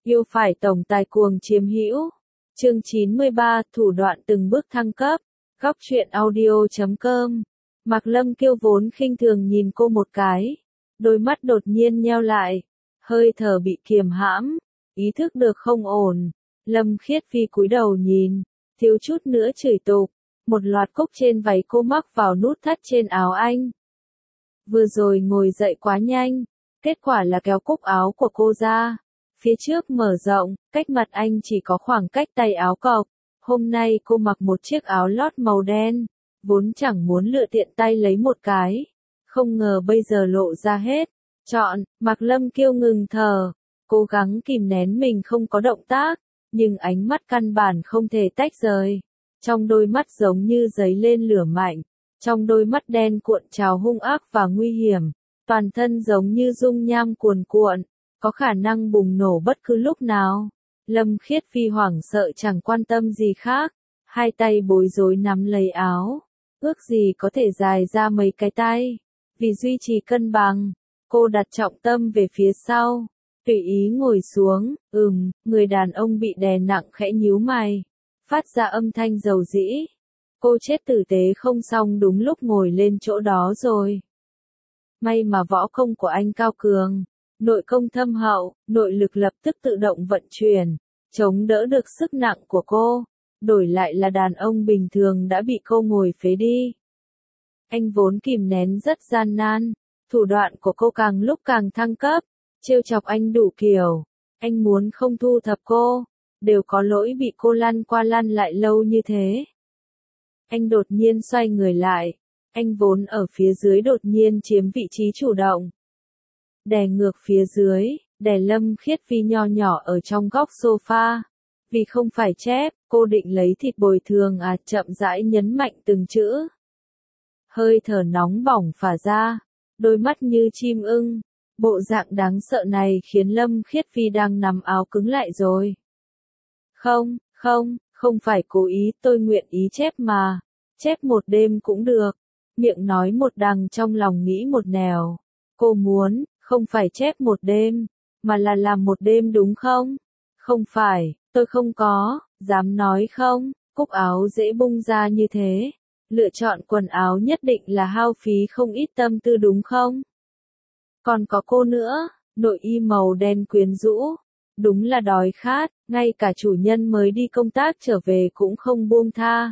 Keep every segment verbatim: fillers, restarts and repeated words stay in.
Yêu phải tổng tài cuồng chiếm hữu. Chương chín mươi ba, thủ đoạn từng bước thăng cấp. Góc truyện audio chấm com. Mạc Lâm Kiêu vốn khinh thường nhìn cô một cái, đôi mắt đột nhiên nheo lại, hơi thở bị kiềm hãm, ý thức được không ổn. Lâm Khiết Phi cúi đầu nhìn, thiếu chút nữa chửi tục, một loạt cúc trên váy cô mắc vào nút thắt trên áo anh. Vừa rồi ngồi dậy quá nhanh, kết quả là kéo cúc áo của cô ra, phía trước mở rộng, cách mặt anh chỉ có khoảng cách tay áo cộc. Hôm nay cô mặc một chiếc áo lót màu đen, vốn chẳng muốn lựa tiện tay lấy một cái, không ngờ bây giờ lộ ra hết. Chọn, Mạc Lâm Kiêu ngừng thở, cố gắng kìm nén mình không có động tác, nhưng ánh mắt căn bản không thể tách rời. Trong đôi mắt giống như giấy lên lửa mạnh, trong đôi mắt đen cuộn trào hung ác và nguy hiểm, toàn thân giống như dung nham cuồn cuộn, có khả năng bùng nổ bất cứ lúc nào. Lâm Khiết Phi hoảng sợ chẳng quan tâm gì khác, hai tay bối rối nắm lấy áo, ước gì có thể dài ra mấy cái tay. Vì duy trì cân bằng, cô đặt trọng tâm về phía sau, tùy ý ngồi xuống, ừm, người đàn ông bị đè nặng khẽ nhíu mày, phát ra âm thanh dầu dĩ. Cô chết tử tế không xong đúng lúc ngồi lên chỗ đó rồi. May mà võ công của anh cao cường, nội công thâm hậu, nội lực lập tức tự động vận chuyển, chống đỡ được sức nặng của cô, đổi lại là đàn ông bình thường đã bị cô ngồi phế đi. Anh vốn kìm nén rất gian nan, thủ đoạn của cô càng lúc càng thăng cấp, trêu chọc anh đủ kiểu, anh muốn không thu thập cô, đều có lỗi bị cô lăn qua lăn lại lâu như thế. Anh đột nhiên xoay người lại, anh vốn ở phía dưới đột nhiên chiếm vị trí chủ động. Đè ngược phía dưới, đè Lâm Khiết Phi nho nhỏ ở trong góc sofa. Vì không phải chép, cô định lấy thịt bồi thường à, chậm rãi nhấn mạnh từng chữ. Hơi thở nóng bỏng phả ra, đôi mắt như chim ưng, bộ dạng đáng sợ này khiến Lâm Khiết Phi đang nắm áo cứng lại rồi. Không, không, không phải cố ý, tôi nguyện ý chép mà, chép một đêm cũng được. Miệng nói một đằng trong lòng nghĩ một nẻo. Cô muốn, không phải chép một đêm, mà là làm một đêm đúng không? Không phải, tôi không có, dám nói không, cúc áo dễ bung ra như thế. Lựa chọn quần áo nhất định là hao phí không ít tâm tư đúng không? Còn có cô nữa, nội y màu đen quyến rũ, đúng là đói khát, ngay cả chủ nhân mới đi công tác trở về cũng không buông tha.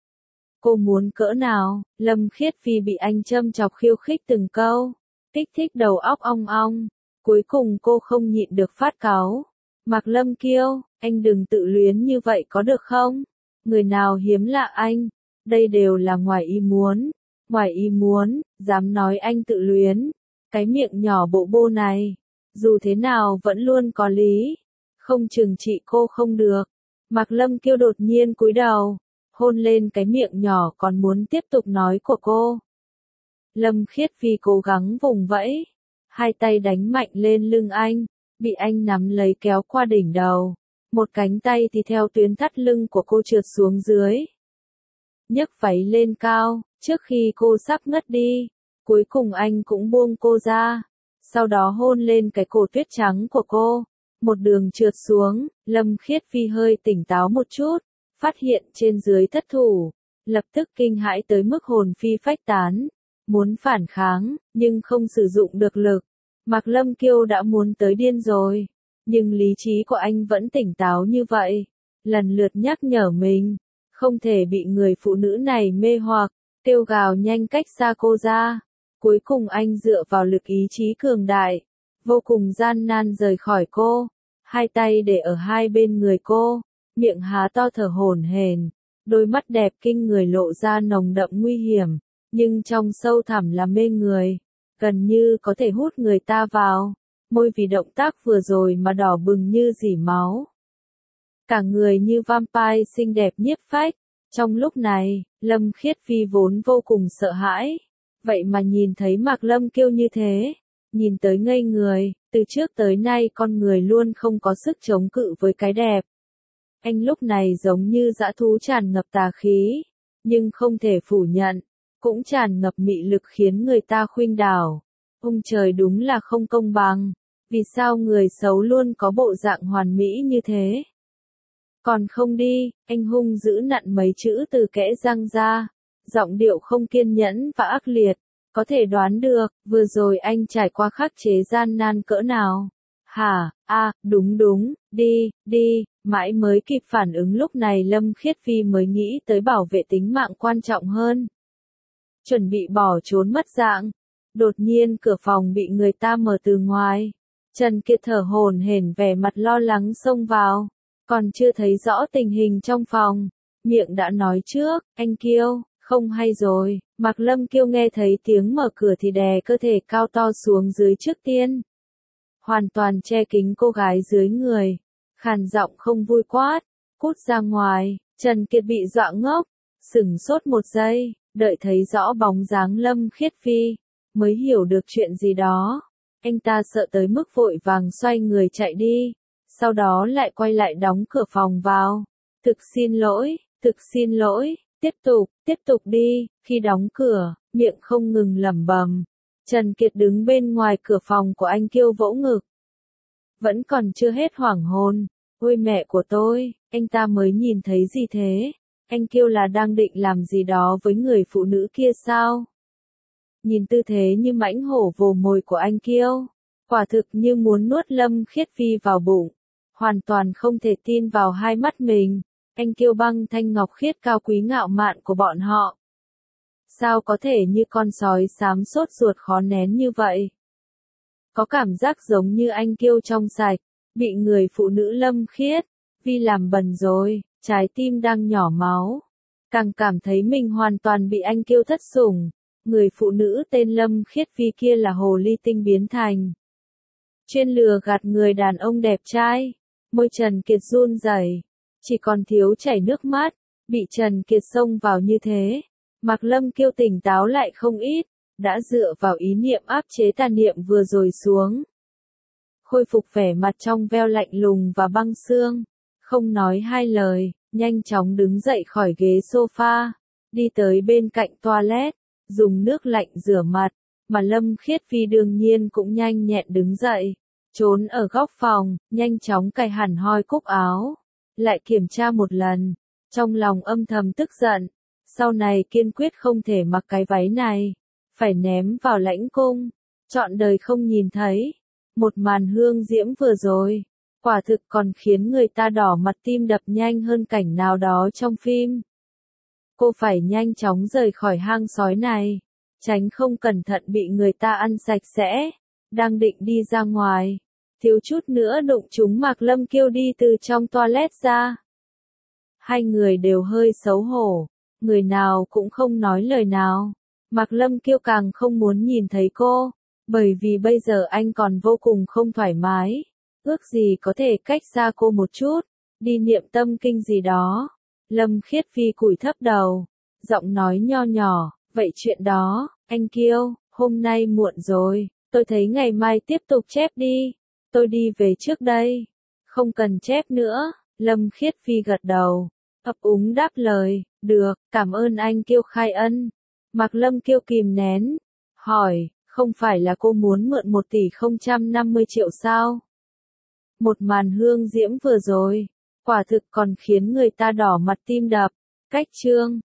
Cô muốn cỡ nào? Lâm Khiết Phi bị anh châm chọc khiêu khích từng câu, kích thích đầu óc ong ong, cuối cùng cô không nhịn được phát cáu. Mạc Lâm Kiêu, anh đừng tự luyến như vậy có được không? Người nào hiếm lạ anh, đây đều là ngoài ý muốn, ngoài ý muốn, dám nói anh tự luyến, cái miệng nhỏ bộ bô này, dù thế nào vẫn luôn có lý, không chừng trị cô không được. Mạc Lâm Kiêu đột nhiên cúi đầu, hôn lên cái miệng nhỏ còn muốn tiếp tục nói của cô. Lâm Khiết Phi cố gắng vùng vẫy, hai tay đánh mạnh lên lưng anh, bị anh nắm lấy kéo qua đỉnh đầu, một cánh tay thì theo tuyến thắt lưng của cô trượt xuống dưới. Nhấc váy lên cao, trước khi cô sắp ngất đi, cuối cùng anh cũng buông cô ra, sau đó hôn lên cái cổ tuyết trắng của cô, một đường trượt xuống. Lâm Khiết Phi hơi tỉnh táo một chút, phát hiện trên dưới thất thủ, lập tức kinh hãi tới mức hồn phi phách tán, muốn phản kháng, nhưng không sử dụng được lực. Mạc Lâm Kiêu đã muốn tới điên rồi, nhưng lý trí của anh vẫn tỉnh táo như vậy, lần lượt nhắc nhở mình, không thể bị người phụ nữ này mê hoặc, kêu gào nhanh cách xa cô ra. Cuối cùng anh dựa vào lực ý chí cường đại, vô cùng gian nan rời khỏi cô, hai tay để ở hai bên người cô, miệng há to thở hổn hển, đôi mắt đẹp kinh người lộ ra nồng đậm nguy hiểm, nhưng trong sâu thẳm là mê người, gần như có thể hút người ta vào, môi vì động tác vừa rồi mà đỏ bừng như dỉ máu. Cả người như vampire xinh đẹp nhiếp phách. Trong lúc này, Lâm Khiết Phi vốn vô cùng sợ hãi, vậy mà nhìn thấy Mạc Lâm Kiêu như thế, nhìn tới ngây người, từ trước tới nay con người luôn không có sức chống cự với cái đẹp. Anh lúc này giống như dã thú tràn ngập tà khí, nhưng không thể phủ nhận, cũng tràn ngập mị lực khiến người ta khuynh đảo. Ông trời đúng là không công bằng, Vì sao người xấu luôn có bộ dạng hoàn mỹ như thế? Còn không đi, anh hung dữ nặn mấy chữ từ kẽ răng ra, giọng điệu không kiên nhẫn và ác liệt. Có thể đoán được, vừa rồi anh trải qua khắc chế gian nan cỡ nào. Hả, a, đúng đúng, đi, đi, mãi mới kịp phản ứng lúc này Lâm Khiết Phi mới nghĩ tới bảo vệ tính mạng quan trọng hơn. Chuẩn bị bỏ trốn mất dạng. Đột nhiên cửa phòng bị người ta mở từ ngoài. Trần Kiệt thở hổn hển vẻ mặt lo lắng xông vào. Còn chưa thấy rõ tình hình trong phòng. Miệng đã nói trước, anh Kiêu, không hay rồi. Mạc Lâm Kiêu nghe thấy tiếng mở cửa thì đè cơ thể cao to xuống dưới trước tiên. Hoàn toàn che kín cô gái dưới người. Khàn giọng không vui quát. Cút ra ngoài. Trần Kiệt bị dọa ngốc. Sửng sốt một giây. Đợi thấy rõ bóng dáng Lâm Khiết Phi. Mới hiểu được chuyện gì đó. Anh ta sợ tới mức vội vàng xoay người chạy đi. Sau đó lại quay lại đóng cửa phòng vào. Thực xin lỗi, thực xin lỗi, tiếp tục, tiếp tục đi. Khi đóng cửa, miệng không ngừng lẩm bẩm. Trần Kiệt đứng bên ngoài cửa phòng của anh Kiêu vỗ ngực. Vẫn còn chưa hết hoảng hồn. Ôi mẹ của tôi, anh ta mới nhìn thấy gì thế? Anh Kiêu là đang định làm gì đó với người phụ nữ kia sao? Nhìn tư thế như mãnh hổ vồ mồi của anh Kiêu. Quả thực như muốn nuốt Lâm Khiết Phi vào bụng. Hoàn toàn không thể tin vào hai mắt mình. Anh Kiêu băng thanh ngọc khiết cao quý ngạo mạn của bọn họ. Sao có thể như con sói xám sốt ruột khó nén như vậy? Có cảm giác giống như anh Kiêu trong sạch, bị người phụ nữ Lâm Khiết Phi làm bẩn rồi, trái tim đang nhỏ máu. Càng cảm thấy mình hoàn toàn bị anh Kiêu thất sủng. Người phụ nữ tên Lâm Khiết Phi kia là hồ ly tinh biến thành. Chuyên lừa gạt người đàn ông đẹp trai. Môi Trần Kiệt run rẩy, chỉ còn thiếu chảy nước mắt. Bị Trần Kiệt xông vào như thế, Mạc Lâm Kiêu tỉnh táo lại không ít, đã dựa vào ý niệm áp chế tà niệm vừa rồi xuống. Khôi phục vẻ mặt trong veo lạnh lùng và băng xương, không nói hai lời, nhanh chóng đứng dậy khỏi ghế sofa, đi tới bên cạnh toilet, dùng nước lạnh rửa mặt, mà Lâm Khiết Phi đương nhiên cũng nhanh nhẹn đứng dậy, trốn ở góc phòng, nhanh chóng cài hẳn hoi cúc áo, lại kiểm tra một lần, trong lòng âm thầm tức giận, sau này kiên quyết không thể mặc cái váy này, phải ném vào lãnh cung, trọn đời không nhìn thấy. Một màn hương diễm vừa rồi, quả thực còn khiến người ta đỏ mặt tim đập nhanh hơn cảnh nào đó trong phim. Cô phải nhanh chóng rời khỏi hang sói này, tránh không cẩn thận bị người ta ăn sạch sẽ. Đang định đi ra ngoài, thiếu chút nữa đụng trúng Mạc Lâm Kiêu đi từ trong toilet ra. Hai người đều hơi xấu hổ, người nào cũng không nói lời nào. Mạc Lâm Kiêu càng không muốn nhìn thấy cô, bởi vì bây giờ anh còn vô cùng không thoải mái. Ước gì có thể cách xa cô một chút, đi niệm tâm kinh gì đó. Lâm Khiết Phi cúi thấp đầu, giọng nói nho nhỏ, vậy chuyện đó, anh Kiêu, hôm nay muộn rồi, tôi thấy ngày mai tiếp tục chép đi, tôi đi về trước đây. Không cần chép nữa, Lâm Khiết Phi gật đầu, ấp úng đáp lời, được, cảm ơn anh Kiêu khai ân. Mạc Lâm Kiêu kìm nén, hỏi, không phải là cô muốn mượn một tỷ không trăm năm mươi triệu sao? Một màn hương diễm vừa rồi, quả thực còn khiến người ta đỏ mặt tim đập. Cách chương